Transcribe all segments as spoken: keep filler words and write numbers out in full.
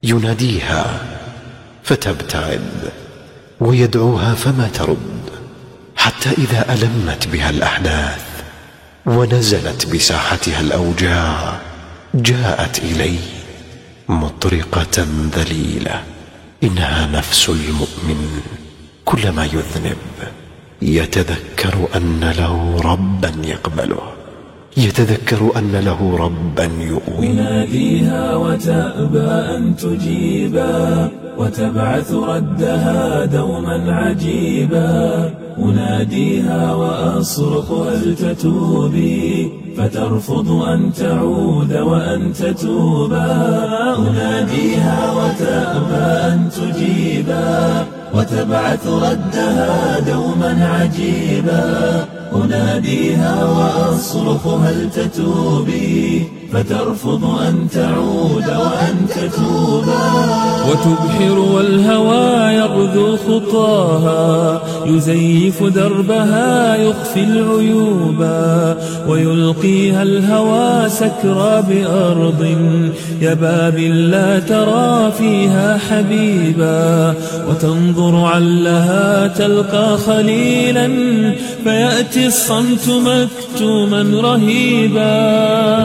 يناديها فتبتعد، ويدعوها فما ترد، حتى إذا ألمت بها الأحداث ونزلت بساحتها الأوجاع جاءت إليه مطرقة ذليلة. إنها نفس المؤمن كلما يذنب يتذكر أن له ربا يقبله، يتذكر أن له ربا يؤويه. يناديها وتأبى أن تجيبا، وتبعث ردها دوما عجيبا. أناديها وأصرخ هل تتوبي، فترفض أن تعود وأن تتوبا. أناديها وتأبى أن تجيبا، وتبعث ردها دوما عجيبا. أناديها وأصرخ هل تتوبي، فترفض أن تعود وأن تتوبا. وتبحر والهوى يغدو خطاها، يزيف دربها يخفي العيوبا. ويلقيها الهوى سكرى بأرض يبابل لا ترى فيها حبيبا. وتنظر علها تلقى خليلا، فيأتي الصمت مكتوما رهيبا.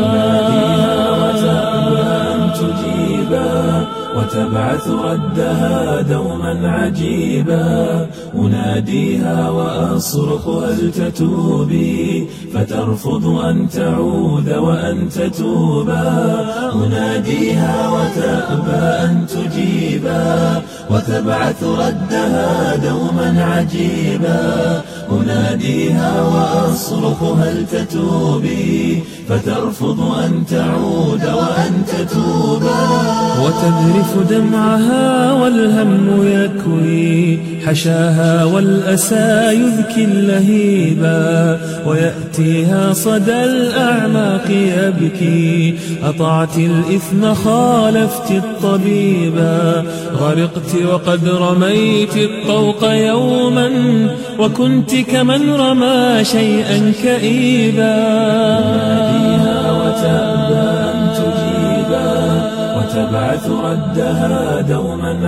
وتبعث ردها دوما عجيبا. أناديها وأصرخ هل تتوبي، فترفض أن تعود وأن تتوبا. أناديها وتأبى أن تجيبا، وتبعث ردها دوما عجيبا. أناديها وأصرخ هل تتوبي، فترفض أن تعود وأن تتوبا. وتذرف دمعها والهم يكوي حشاها، والأسى يذكي اللهيبا. ويأتيها صدى الأعماق يبكي، أطعت الإثم خالفت الطبيبا. غرقت وقد رميت الطوق يوما، وكنت كمن رمى شيئا كئيبا. أناديها وتأبى أن تجيبا، وتبعث ردها دوما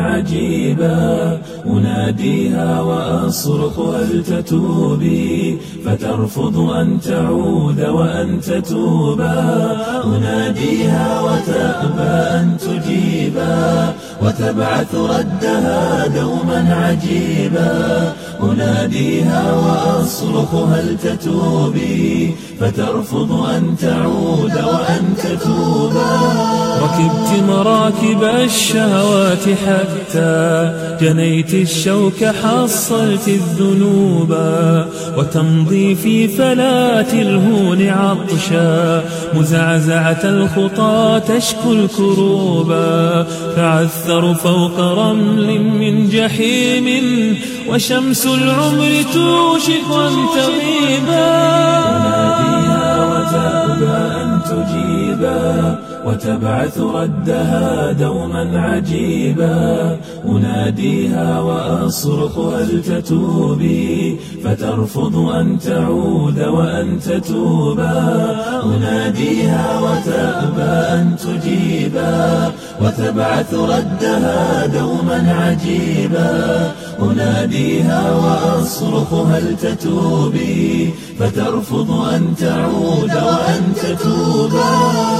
عجيبا. أناديها وأصرخ هل تتوبي، فترفض أن تعود وأن تتوبا. أناديها وتأبى أن تجيبا، وتبعث ردها دوما عجيبا. أناديها وأصرخ هل تتوبي، فترفض أن تعود وأن تتوبا. ركبت مراكب الشهوات حتى جنيت الشوك، حصلت الذنوبا. وتمضي في فلات الهون عطشا، مزعزعة الخطى تشكو الكروبا. تعثر فوق رمل من جحيم، وشمس العمر توشك أن تغيبا. أناديها وتأبى أن تجيبا، وتبعث ردها دوما عجيبا. أناديها وأصرخ هل تتوبي، فترفض أن تعود وأن تتوبا. أناديها وتأبى أن تجيبا، وتبعث ردها دوما عجيبا. أناديها وأصرخ هل تتوبي، فترفض أن تعود وأن تتوبا.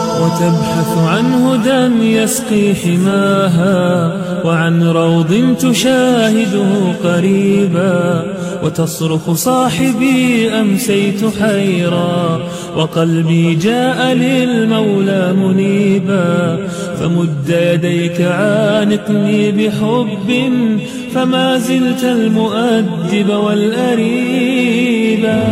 وتبحث عن هدى يسقي حماها، وعن روض تشاهده قريبا. وتصرخ صاحبي أمسيت حيرا، وقلبي جاء للمولى منيبا. فمد يديك عانقني بحب، فما زلت المؤدب والأريبا.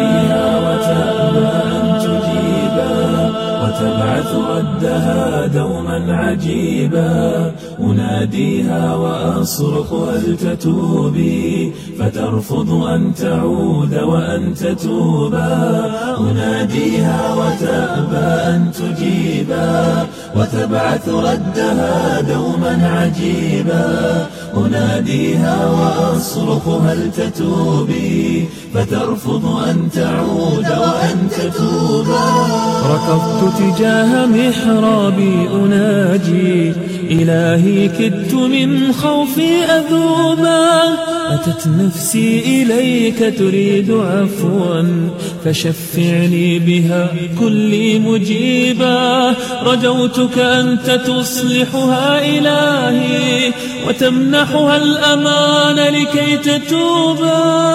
وتبعث ردها دوما عجيبا. أناديها وأصرخ هل تتوبي، فترفض أن تعود وأن تتوبا. أناديها وتأبى أن تجيبا، وتبعث ردها دوما عجيبا. أناديها وأصرخ هل تتوبي، فترفض أن تعود وأن تتوبا. ركضت تجاه محرابي أنادي أناجي إلهي كدت من خوفي أذوبا أتت نفسي إليك تريد عفوا فشفعني بها كلي مجيبا رجوتك أنت تصلحها إلهي وتمنحها الأمان لكي تتوبا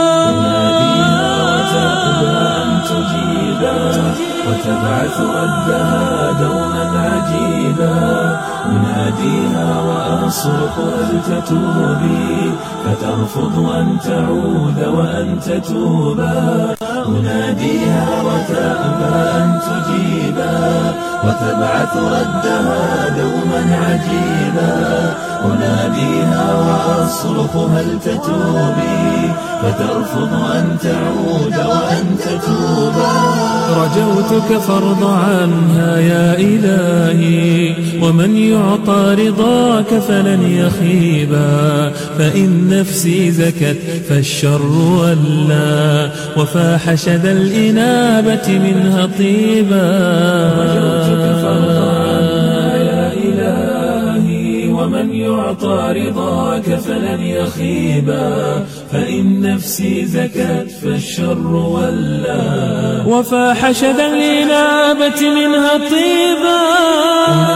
وتبعث ردها دوما عجيبا أناديها وأصرخ هل تتوبي فترفض أن تعود وأن تتوبا أناديها وتأبى أن تجيبا وتبعث ردها دوما عجيبا أناديها وأصرخ هل تتوبي فترفض أن تعود وأن تتوبا رجوتك فارض عنها يا إلهي ومن يعطى رضاك فلن يخيبا فإن نفسي زكت فالشر ولى وفاح شذا الإنابة منها طيبا رجوتك فارض عنها يا إلهي ومن يعطى رضاك فلن يخيبا فإن نفسي زكت فالشر ولى وفاح شذا الإنابة منها طيبا